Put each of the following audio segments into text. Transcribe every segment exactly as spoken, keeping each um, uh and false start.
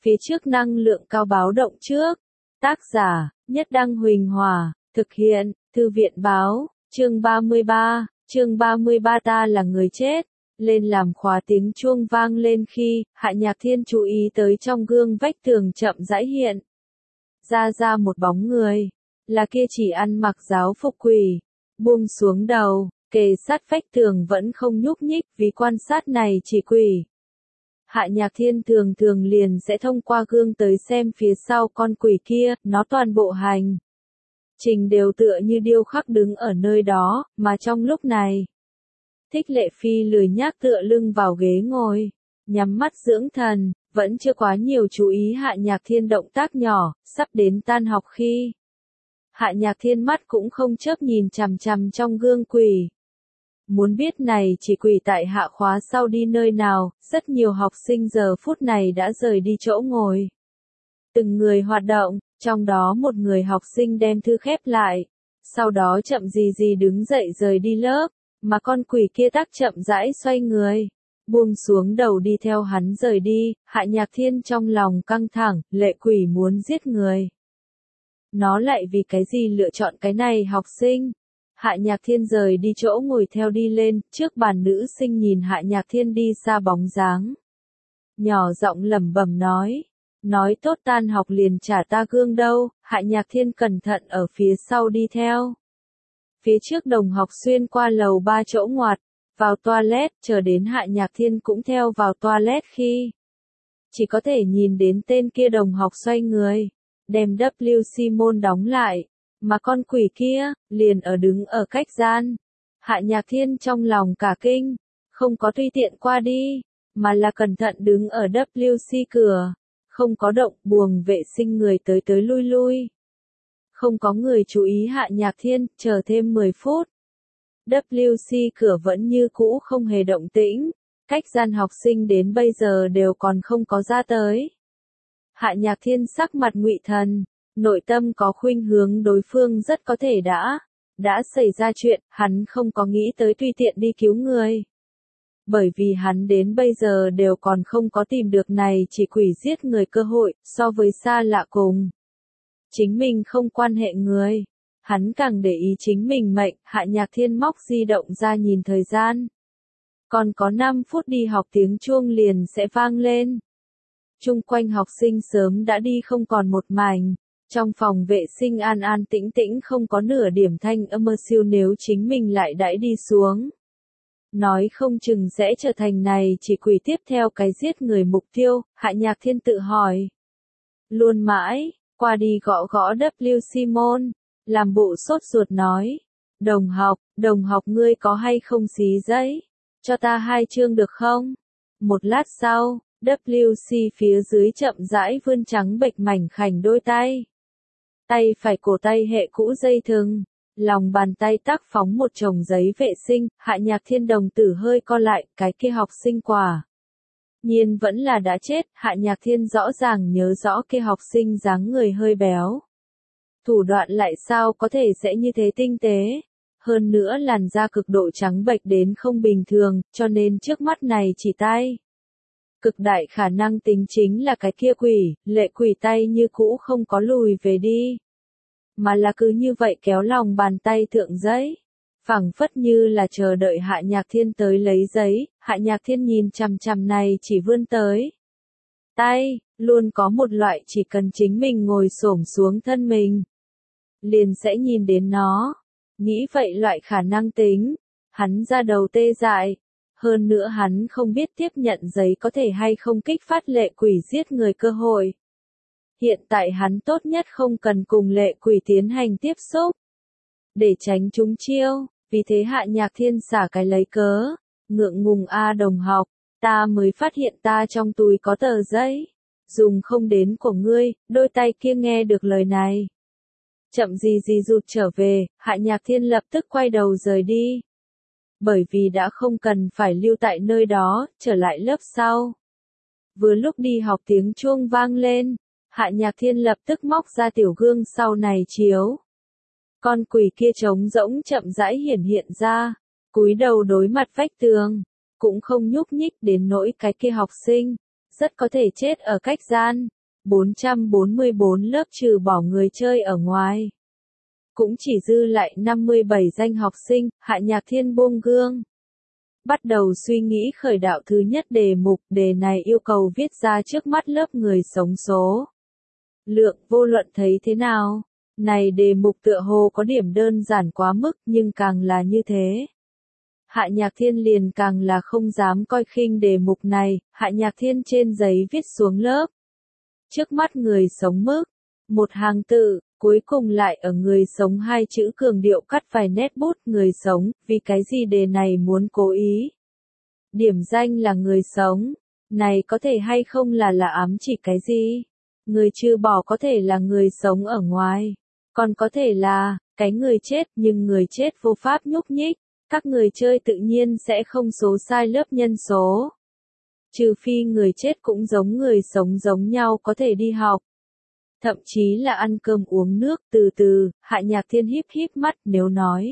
Phía trước năng lượng cao báo động trước. Tác giả, Nhất Đăng Huỳnh Hòa, thực hiện, Thư viện báo, chương ba mươi ba, chương ba mươi ba ta là người chết. Lên làm khóa tiếng chuông vang lên khi, Hạ Nhạc Thiên chú ý tới trong gương vách tường chậm rãi hiện. Ra ra một bóng người, là kia chỉ ăn mặc giáo phục quỷ, buông xuống đầu, kề sát vách tường vẫn không nhúc nhích vì quan sát này chỉ quỷ. Hạ Nhạc Thiên thường thường liền sẽ thông qua gương tới xem phía sau con quỷ kia, nó toàn bộ hành trình đều tựa như điêu khắc đứng ở nơi đó, mà trong lúc này, Thích Lệ Phi lười nhác tựa lưng vào ghế ngồi, nhắm mắt dưỡng thần, vẫn chưa quá nhiều chú ý Hạ Nhạc Thiên động tác nhỏ, sắp đến tan học khi. Hạ Nhạc Thiên mắt cũng không chớp nhìn chằm chằm trong gương quỷ. Muốn biết này chỉ quỷ tại hạ khóa sau đi nơi nào, rất nhiều học sinh giờ phút này đã rời đi chỗ ngồi. Từng người hoạt động, trong đó một người học sinh đem thư khép lại, sau đó chậm gì gì đứng dậy rời đi lớp, mà con quỷ kia tác chậm rãi xoay người, buông xuống đầu đi theo hắn rời đi. Hạ Nhạc Thiên trong lòng căng thẳng, lệ quỷ muốn giết người. Nó lại vì cái gì lựa chọn cái này học sinh? Hạ Nhạc Thiên rời đi chỗ ngồi theo đi lên, trước bàn nữ sinh nhìn Hạ Nhạc Thiên đi xa bóng dáng. Nhỏ giọng lẩm bẩm nói, nói tốt tan học liền trả ta gương đâu. Hạ Nhạc Thiên cẩn thận ở phía sau đi theo. Phía trước đồng học xuyên qua lầu ba chỗ ngoặt, vào toilet, chờ đến Hạ Nhạc Thiên cũng theo vào toilet khi chỉ có thể nhìn đến tên kia đồng học xoay người, đem W C môn đóng lại, mà con quỷ kia, liền ở đứng ở cách gian. Hạ Nhạc Thiên trong lòng cả kinh, không có tùy tiện qua đi, mà là cẩn thận đứng ở W C cửa, không có động, buồng vệ sinh người tới tới lui lui. Không có người chú ý Hạ Nhạc Thiên, chờ thêm mười phút. W C cửa vẫn như cũ không hề động tĩnh, cách gian học sinh đến bây giờ đều còn không có ra tới. Hạ Nhạc Thiên sắc mặt ngụy thần, nội tâm có khuynh hướng đối phương rất có thể đã, đã xảy ra chuyện, hắn không có nghĩ tới tùy tiện đi cứu người. Bởi vì hắn đến bây giờ đều còn không có tìm được này chỉ quỷ giết người cơ hội, so với xa lạ cùng chính mình không quan hệ người, hắn càng để ý chính mình mệnh. Hạ Nhạc Thiên móc di động ra nhìn thời gian. Còn có năm phút đi học tiếng chuông liền sẽ vang lên. Chung quanh học sinh sớm đã đi không còn một mảnh, trong phòng vệ sinh an an tĩnh tĩnh không có nửa điểm thanh âm mơ siêu, nếu chính mình lại đãi đi xuống. Nói không chừng sẽ trở thành này chỉ quỷ tiếp theo cái giết người mục tiêu. Hạ Nhạc Thiên tự hỏi. Luôn mãi, qua đi gõ gõ W C môn, làm bộ sốt ruột nói. Đồng học, đồng học ngươi có hay không xí giấy? Cho ta hai chương được không? Một lát sau, W C phía dưới chậm rãi vươn trắng bệch mảnh khảnh đôi tay. Tay phải cổ tay hệ cũ dây thừng, lòng bàn tay tác phóng một chồng giấy vệ sinh. Hạ Nhạc Thiên đồng tử hơi co lại, cái kia học sinh quả nhiên vẫn là đã chết. Hạ Nhạc Thiên rõ ràng nhớ rõ kia học sinh dáng người hơi béo, thủ đoạn lại sao có thể sẽ như thế tinh tế, hơn nữa làn da cực độ trắng bệch đến không bình thường, cho nên trước mắt này chỉ tay. Cực đại khả năng tính chính là cái kia quỷ. Lệ quỷ tay như cũ không có lùi về đi, mà là cứ như vậy kéo lòng bàn tay thượng giấy, phẳng phất như là chờ đợi Hạ Nhạc Thiên tới lấy giấy. Hạ Nhạc Thiên nhìn chằm chằm này chỉ vươn tới tay, luôn có một loại chỉ cần chính mình ngồi xổm xuống thân mình, liền sẽ nhìn đến nó. Nghĩ vậy loại khả năng tính, hắn ra đầu tê dại. Hơn nữa hắn không biết tiếp nhận giấy có thể hay không kích phát lệ quỷ giết người cơ hội. Hiện tại hắn tốt nhất không cần cùng lệ quỷ tiến hành tiếp xúc, để tránh trúng chiêu. Vì thế Hạ Nhạc Thiên xả cái lấy cớ. Ngượng ngùng a đồng học, ta mới phát hiện ta trong túi có tờ giấy, dùng không đến của ngươi. Đôi tay kia nghe được lời này, chậm gì gì rụt trở về. Hạ Nhạc Thiên lập tức quay đầu rời đi. Bởi vì đã không cần phải lưu tại nơi đó, trở lại lớp sau. Vừa lúc đi học tiếng chuông vang lên, Hạ Nhạc Thiên lập tức móc ra tiểu gương sau này chiếu. Con quỷ kia trống rỗng chậm rãi hiển hiện ra, cúi đầu đối mặt vách tường, cũng không nhúc nhích đến nỗi cái kia học sinh rất có thể chết ở cách gian. bốn trăm bốn mươi bốn lớp trừ bỏ người chơi ở ngoài. Cũng chỉ dư lại năm mươi bảy danh học sinh, Hạ Nhạc Thiên buông gương. Bắt đầu suy nghĩ khởi đạo thứ nhất đề mục, đề này yêu cầu viết ra trước mắt lớp người sống số lượng, vô luận thấy thế nào. Này đề mục tựa hồ có điểm đơn giản quá mức, nhưng càng là như thế, Hạ Nhạc Thiên liền càng là không dám coi khinh đề mục này. Hạ Nhạc Thiên trên giấy viết xuống lớp trước mắt người sống mức, một hàng tự, cuối cùng lại ở người sống hai chữ cường điệu cắt vài nét bút người sống, vì cái gì đề này muốn cố ý điểm danh là người sống, này có thể hay không là là ám chỉ cái gì? Người trừ bỏ có thể là người sống ở ngoài, còn có thể là cái người chết, nhưng người chết vô pháp nhúc nhích, các người chơi tự nhiên sẽ không số sai lớp nhân số. Trừ phi người chết cũng giống người sống giống nhau có thể đi học, thậm chí là ăn cơm uống nước. Từ từ, Hạ Nhạc Thiên híp híp mắt, nếu nói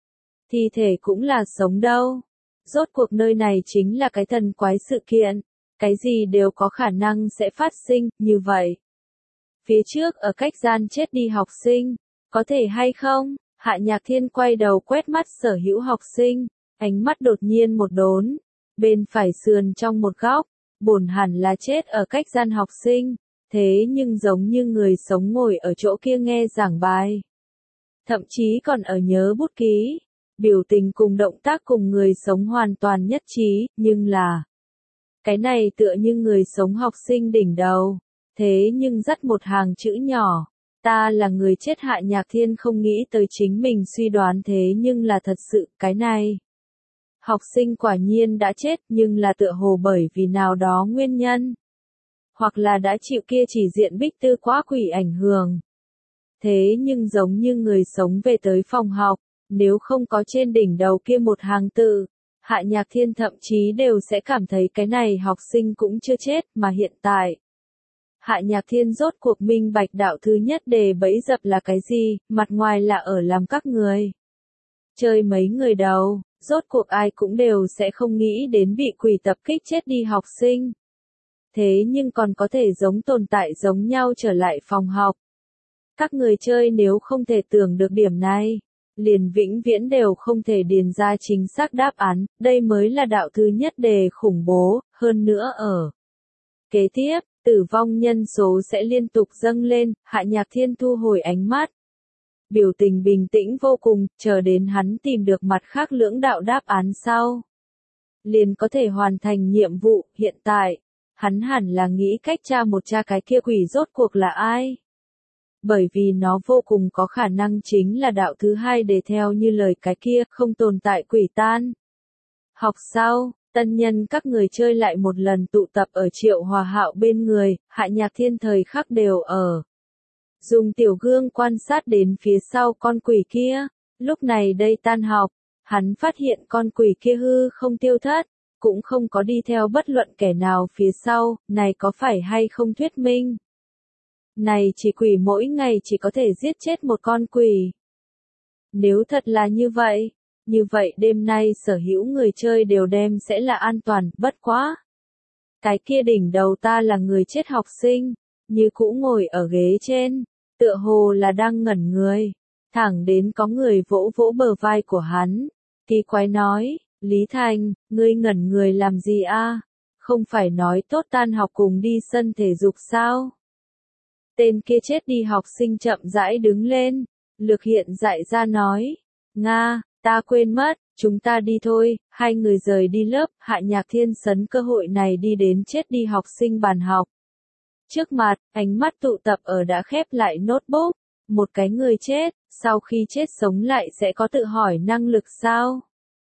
thi thể cũng là sống đâu. Rốt cuộc nơi này chính là cái thần quái sự kiện, cái gì đều có khả năng sẽ phát sinh, như vậy. Phía trước ở cách gian chết đi học sinh, có thể hay không? Hạ Nhạc Thiên quay đầu quét mắt sở hữu học sinh, ánh mắt đột nhiên một đốn. Bên phải sườn trong một góc, bổn hẳn là chết ở cách gian học sinh, thế nhưng giống như người sống ngồi ở chỗ kia nghe giảng bài. Thậm chí còn ở nhớ bút ký, biểu tình cùng động tác cùng người sống hoàn toàn nhất trí, nhưng là cái này tựa như người sống học sinh đỉnh đầu, thế nhưng dắt một hàng chữ nhỏ, ta là người chết. Hạ Nhạc Thiên không nghĩ tới chính mình suy đoán thế nhưng là thật sự, cái này. Học sinh quả nhiên đã chết, nhưng là tựa hồ bởi vì nào đó nguyên nhân, hoặc là đã chịu kia chỉ diện bích tư quá quỷ ảnh hưởng. Thế nhưng giống như người sống về tới phòng học, nếu không có trên đỉnh đầu kia một hàng tự, Hạ Nhạc Thiên thậm chí đều sẽ cảm thấy cái này học sinh cũng chưa chết, mà hiện tại. Hạ Nhạc Thiên rốt cuộc minh bạch đạo thứ nhất đề bẫy dập là cái gì, mặt ngoài là ở làm các người chơi mấy người đầu, rốt cuộc ai cũng đều sẽ không nghĩ đến bị quỷ tập kích chết đi học sinh. Thế nhưng còn có thể giống tồn tại giống nhau trở lại phòng học. Các người chơi nếu không thể tưởng được điểm này, liền vĩnh viễn đều không thể điền ra chính xác đáp án, đây mới là đạo thứ nhất đề khủng bố, hơn nữa ở kế tiếp, tử vong nhân số sẽ liên tục dâng lên. Hạ Nhạc Thiên thu hồi ánh mắt, biểu tình bình tĩnh vô cùng, chờ đến hắn tìm được mặt khác lưỡng đạo đáp án sau, liền có thể hoàn thành nhiệm vụ. Hiện tại, hắn hẳn là nghĩ cách tra một tra cái kia quỷ rốt cuộc là ai. Bởi vì nó vô cùng có khả năng chính là đạo thứ hai để theo như lời cái kia, không tồn tại quỷ tan. Học sau, tân nhân các người chơi lại một lần tụ tập ở Triệu Hòa Hạo bên người, Hạ Nhạc Thiên thời khắc đều ở. Dùng tiểu gương quan sát đến phía sau con quỷ kia, lúc này đây tan học, hắn phát hiện con quỷ kia hư không tiêu thất, cũng không có đi theo bất luận kẻ nào phía sau, này có phải hay không thuyết minh? Này chỉ quỷ mỗi ngày chỉ có thể giết chết một con quỷ. Nếu thật là như vậy, như vậy đêm nay sở hữu người chơi đều đem sẽ là an toàn, bất quá. Cái kia đỉnh đầu ta là người chết học sinh, như cũ ngồi ở ghế trên, tựa hồ là đang ngẩn người, thẳng đến có người vỗ vỗ bờ vai của hắn, kỳ quái nói, Lý Thành, ngươi ngẩn người làm gì a? Không phải nói tốt tan học cùng đi sân thể dục sao? Tên kia chết đi học sinh chậm rãi đứng lên, Lược Hiện dại ra nói, Nga, ta quên mất, chúng ta đi thôi. Hai người rời đi lớp, Hạ Nhạc Thiên sấn cơ hội này đi đến chết đi học sinh bàn học. Trước mặt, ánh mắt tụ tập ở đã khép lại notebook, một cái người chết, sau khi chết sống lại sẽ có tự hỏi năng lực sao?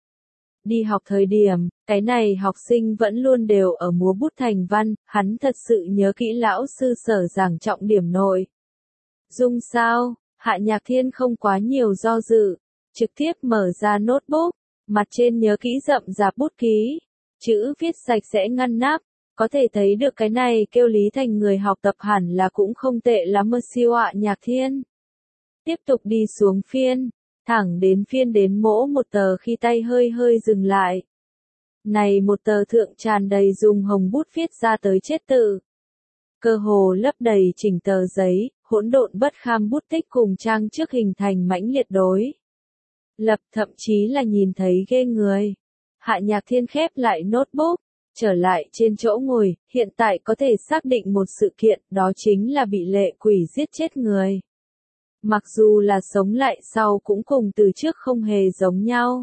Đi học thời điểm, cái này học sinh vẫn luôn đều ở múa bút thành văn, hắn thật sự nhớ kỹ lão sư sở giảng trọng điểm nội. Dung sao? Hạ Nhạc Thiên không quá nhiều do dự, trực tiếp mở ra notebook, mặt trên nhớ kỹ rậm rạp bút ký, chữ viết sạch sẽ ngăn nắp, có thể thấy được cái này kêu Lý Thành người học tập hẳn là cũng không tệ lắm. Siêu Hạ Nhạc Thiên tiếp tục đi xuống phiên, thẳng đến phiên đến mỗ một tờ khi tay hơi hơi dừng lại. Này một tờ thượng tràn đầy dùng hồng bút viết ra tới chết tự. cơ hồ lấp đầy chỉnh tờ giấy, hỗn độn bất kham bút tích cùng trang trước hình thành mãnh liệt đối lập, thậm chí là nhìn thấy ghê người. Hạ Nhạc Thiên khép lại notebook, trở lại trên chỗ ngồi, hiện tại có thể xác định một sự kiện, đó chính là bị lệ quỷ giết chết người. Mặc dù là sống lại sau cũng cùng từ trước không hề giống nhau.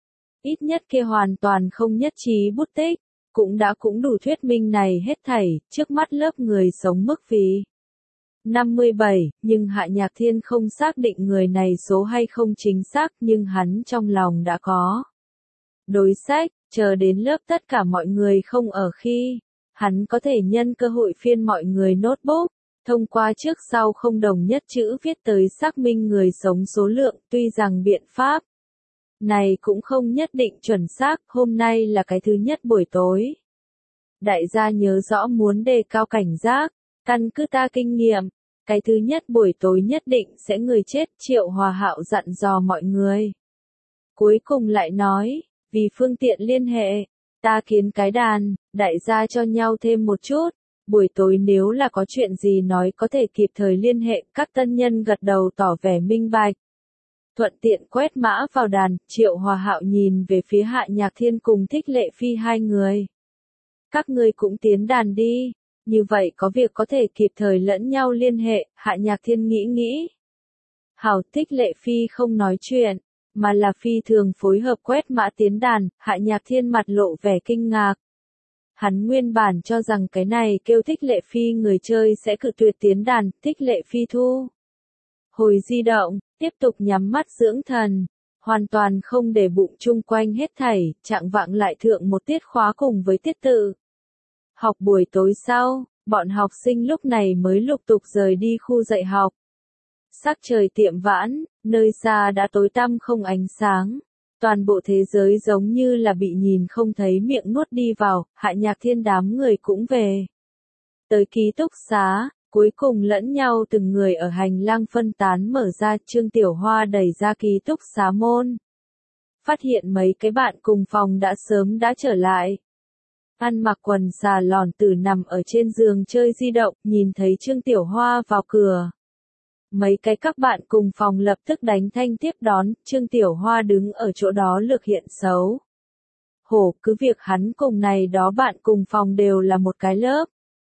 Ít nhất kia hoàn toàn không nhất trí bút tích, cũng đã cũng đủ thuyết minh này hết thảy, trước mắt lớp người sống mức phí. năm mươi bảy, nhưng Hạ Nhạc Thiên không xác định người này số hay không chính xác, nhưng hắn trong lòng đã có đối sách, chờ đến lớp tất cả mọi người không ở khi, hắn có thể nhân cơ hội phiên mọi người notebook, thông qua trước sau không đồng nhất chữ viết tới xác minh người sống số lượng, tuy rằng biện pháp này cũng không nhất định chuẩn xác, hôm nay là cái thứ nhất buổi tối. Đại gia nhớ rõ muốn đề cao cảnh giác, căn cứ ta kinh nghiệm, cái thứ nhất buổi tối nhất định sẽ người chết, Triệu Hòa Hạo dặn dò mọi người. Cuối cùng lại nói, vì phương tiện liên hệ, ta kiến cái đàn, đại gia cho nhau thêm một chút, buổi tối nếu là có chuyện gì nói có thể kịp thời liên hệ, các tân nhân gật đầu tỏ vẻ minh bạch. Thuận tiện quét mã vào đàn, Triệu Hòa Hạo nhìn về phía Hạ Nhạc Thiên cùng Thích Lệ Phi hai người. Các ngươi cũng tiến đàn đi, như vậy có việc có thể kịp thời lẫn nhau liên hệ, Hạ Nhạc Thiên nghĩ nghĩ. Hảo, Thích Lệ Phi không nói chuyện, mà là phi thường phối hợp quét mã tiến đàn, Hạ Nhạc Thiên mặt lộ vẻ kinh ngạc. Hắn nguyên bản cho rằng cái này kêu Thích Lệ Phi người chơi sẽ cự tuyệt tiến đàn, Thích Lệ Phi thu hồi di động, tiếp tục nhắm mắt dưỡng thần, hoàn toàn không để bụng chung quanh hết thảy, trạng vạng lại thượng một tiết khóa cùng với tiết tự. Học buổi tối sau, bọn học sinh lúc này mới lục tục rời đi khu dạy học. Sắc trời tiệm vãn, nơi xa đã tối tăm không ánh sáng. Toàn bộ thế giới giống như là bị nhìn không thấy miệng nuốt đi vào, Hạ Nhạc Thiên đám người cũng về. Tới ký túc xá, cuối cùng lẫn nhau từng người ở hành lang phân tán mở ra, Trương Tiểu Hoa đẩy ra ký túc xá môn. Phát hiện mấy cái bạn cùng phòng đã sớm đã trở lại. Ăn mặc quần xà lòn tử nằm ở trên giường chơi di động, nhìn thấy Trương Tiểu Hoa vào cửa. Mấy cái các bạn cùng phòng lập tức đánh thanh tiếp đón, Trương Tiểu Hoa đứng ở chỗ đó lược hiện xấu. Hổ, cứ việc hắn cùng này đó bạn cùng phòng đều là một cái lớp.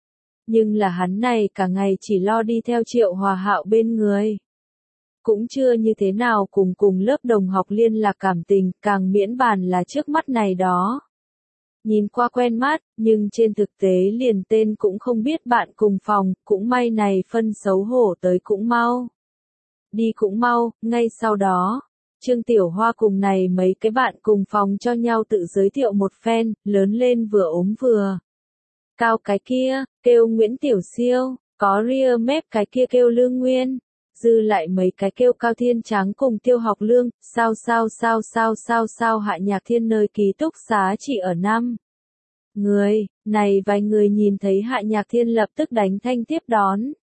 Nhưng là hắn này cả ngày chỉ lo đi theo Triệu Hòa Hạo bên người. Cũng chưa như thế nào cùng cùng lớp đồng học liên lạc cảm tình, càng miễn bàn là trước mắt này đó. Nhìn qua quen mắt, nhưng trên thực tế liền tên cũng không biết bạn cùng phòng, cũng may này phân xấu hổ tới cũng mau. Đi cũng mau, ngay sau đó, Trương Tiểu Hoa cùng này mấy cái bạn cùng phòng cho nhau tự giới thiệu một phen, lớn lên vừa ốm vừa cao cái kia, kêu Nguyễn Tiểu Siêu, có ria mép cái kia kêu Lương Nguyên, dư lại mấy cái kêu Cao Thiên Tráng cùng Tiêu Học Lương, sao sao sao sao sao sao Hạ Nhạc Thiên nơi ký túc xá chỉ ở năm người, này vài người nhìn thấy Hạ Nhạc Thiên lập tức đánh thanh tiếp đón.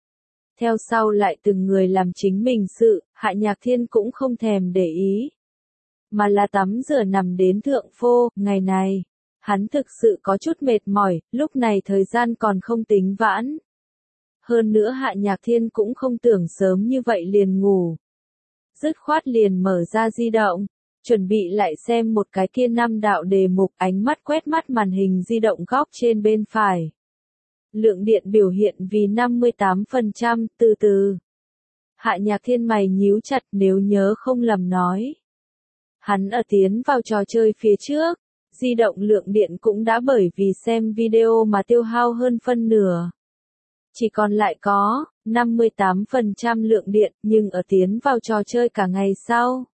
Theo sau lại từng người làm chính mình sự, Hạ Nhạc Thiên cũng không thèm để ý. Mà là tắm rửa nằm đến thượng phô, ngày này, hắn thực sự có chút mệt mỏi, lúc này thời gian còn không tính vãn. Hơn nữa Hạ Nhạc Thiên cũng không tưởng sớm như vậy liền ngủ. Dứt khoát liền mở ra di động, chuẩn bị lại xem một cái kia năm đạo đề mục, ánh mắt quét mắt màn hình di động góc trên bên phải. Lượng điện biểu hiện vì năm mươi tám phần trăm, từ từ. Hạ Nhạc Thiên mày nhíu chặt, nếu nhớ không lầm nói. Hắn ở tiến vào trò chơi phía trước, di động lượng điện cũng đã bởi vì xem video mà tiêu hao hơn phân nửa. Chỉ còn lại có năm mươi tám phần trăm lượng điện, nhưng ở tiến vào trò chơi cả ngày sau.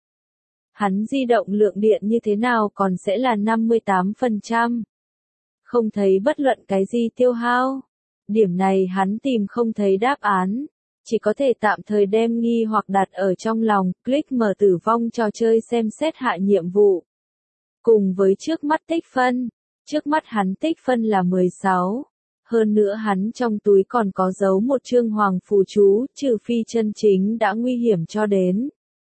Hắn di động lượng điện như thế nào còn sẽ là năm mươi tám phần trăm. Không thấy bất luận cái gì tiêu hao. Điểm này hắn tìm không thấy đáp án. Chỉ có thể tạm thời đem nghi hoặc đặt ở trong lòng, click mở tử vong trò chơi xem xét hạ nhiệm vụ. Cùng với trước mắt tích phân, trước mắt hắn tích phân là mười sáu. Hơn nữa hắn trong túi còn có giấu một chương hoàng phù chú, trừ phi chân chính đã nguy hiểm cho đến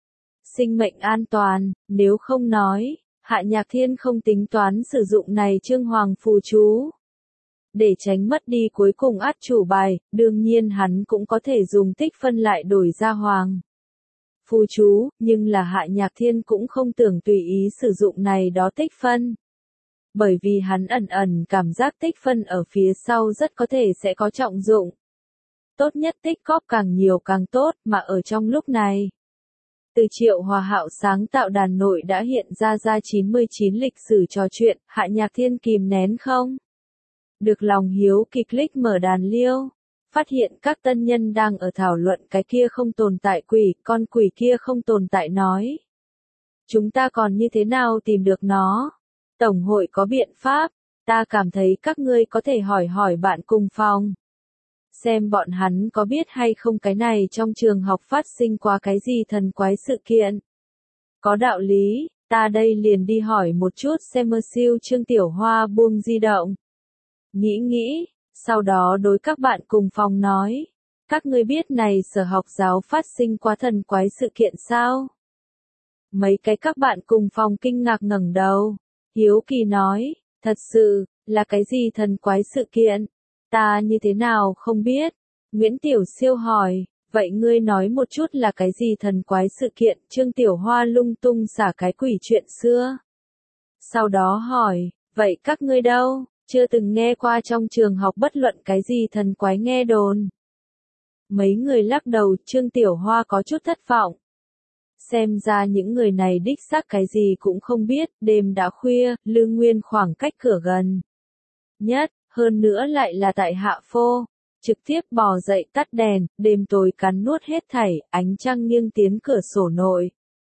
sinh mệnh an toàn, nếu không nói, Hạ Nhạc Thiên không tính toán sử dụng này chương hoàng phù chú. Để tránh mất đi cuối cùng át chủ bài, đương nhiên hắn cũng có thể dùng tích phân lại đổi ra hoàng phù chú, nhưng là Hạ Nhạc Thiên cũng không tưởng tùy ý sử dụng này đó tích phân. Bởi vì hắn ẩn ẩn cảm giác tích phân ở phía sau rất có thể sẽ có trọng dụng. Tốt nhất tích góp càng nhiều càng tốt, mà ở trong lúc này. Từ Triệu Hòa Hạo sáng tạo đàn nội đã hiện ra ra chín mươi chín lịch sử trò chuyện, Hạ Nhạc Thiên kìm nén không? Được lòng hiếu kỳ click mở đàn liêu. Phát hiện các tân nhân đang ở thảo luận cái kia không tồn tại quỷ, con quỷ kia không tồn tại nói. Chúng ta còn như thế nào tìm được nó? Tổng hội có biện pháp, ta cảm thấy các ngươi có thể hỏi hỏi bạn cùng phòng. Xem bọn hắn có biết hay không cái này trong trường học phát sinh qua cái gì thần quái sự kiện. Có đạo lý, ta đây liền đi hỏi một chút xem mơ siêu Trương Tiểu Hoa buông di động. Nghĩ nghĩ. Sau đó đối các bạn cùng phòng nói, các ngươi biết này sở học giáo phát sinh quá thần quái sự kiện sao? Mấy cái các bạn cùng phòng kinh ngạc ngẩng đầu, hiếu kỳ nói, thật sự, là cái gì thần quái sự kiện? Ta như thế nào không biết? Nguyễn Tiểu Siêu hỏi, vậy ngươi nói một chút là cái gì thần quái sự kiện? Trương Tiểu Hoa lung tung xả cái quỷ chuyện xưa. Sau đó hỏi, vậy các ngươi đâu? Chưa từng nghe qua trong trường học bất luận cái gì thần quái nghe đồn. Mấy người lắc đầu, Trương Tiểu Hoa có chút thất vọng. Xem ra những người này đích xác cái gì cũng không biết, đêm đã khuya, Lương Nguyên khoảng cách cửa gần. Nhất, hơn nữa lại là tại Hạ Phô. Trực tiếp bò dậy tắt đèn, đêm tối cắn nuốt hết thảy, ánh trăng nghiêng tiến cửa sổ nội.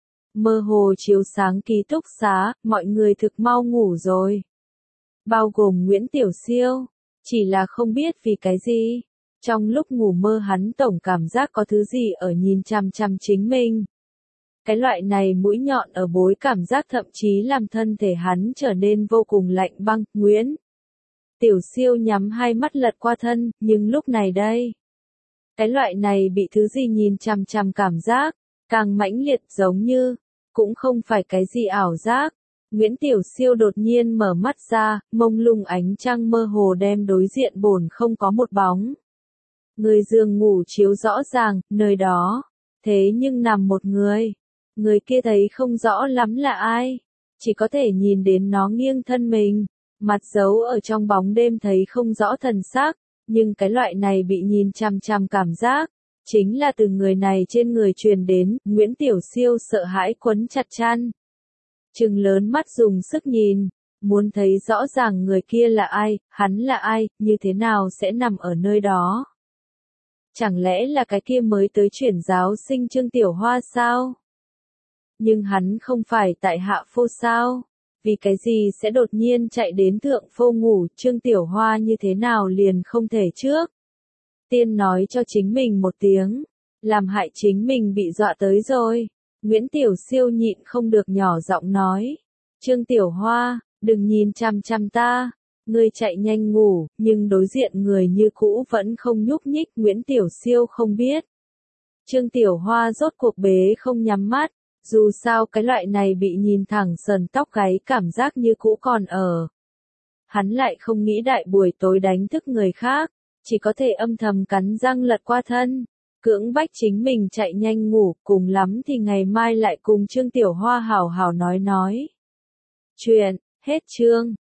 Mơ hồ chiếu sáng ký túc xá, mọi người thực mau ngủ rồi. Bao gồm Nguyễn Tiểu Siêu, chỉ là không biết vì cái gì. Trong lúc ngủ mơ hắn tổng cảm giác có thứ gì ở nhìn chằm chằm chính mình. Cái loại này mũi nhọn ở bối cảm giác thậm chí làm thân thể hắn trở nên vô cùng lạnh băng. Nguyễn Tiểu Siêu nhắm hai mắt lật qua thân, nhưng lúc này đây. Cái loại này bị thứ gì nhìn chằm chằm cảm giác, càng mãnh liệt giống như, cũng không phải cái gì ảo giác. Nguyễn Tiểu Siêu đột nhiên mở mắt ra, mông lung ánh trăng mơ hồ đem đối diện bồn không có một bóng. Người giường ngủ chiếu rõ ràng, nơi đó. Thế nhưng nằm một người. Người kia thấy không rõ lắm là ai. Chỉ có thể nhìn đến nó nghiêng thân mình. Mặt giấu ở trong bóng đêm thấy không rõ thần sắc. Nhưng cái loại này bị nhìn chằm chằm cảm giác. Chính là từ người này trên người truyền đến. Nguyễn Tiểu Siêu sợ hãi quấn chặt chăn. Trừng lớn mắt dùng sức nhìn, muốn thấy rõ ràng người kia là ai, hắn là ai, như thế nào sẽ nằm ở nơi đó. Chẳng lẽ là cái kia mới tới chuyển giáo sinh Trương Tiểu Hoa sao? Nhưng hắn không phải tại Hạ Phô sao? Vì cái gì sẽ đột nhiên chạy đến Thượng Phô ngủ, Trương Tiểu Hoa như thế nào liền không thể trước? Tiên nói cho chính mình một tiếng, làm hại chính mình bị dọa tới rồi. Nguyễn Tiểu Siêu nhịn không được nhỏ giọng nói. Trương Tiểu Hoa, đừng nhìn chằm chằm ta. Ngươi chạy nhanh ngủ, nhưng đối diện người như cũ vẫn không nhúc nhích. Nguyễn Tiểu Siêu không biết. Trương Tiểu Hoa rốt cuộc bế không nhắm mắt. Dù sao cái loại này bị nhìn thẳng sờn tóc gáy cảm giác như cũ còn ở. Hắn lại không nghĩ đại buổi tối đánh thức người khác. Chỉ có thể âm thầm cắn răng lật qua thân. Cưỡng bách chính mình chạy nhanh ngủ, cùng lắm thì ngày mai lại cùng Trương Tiểu Hoa hảo hảo nói nói. Chuyện, hết chương.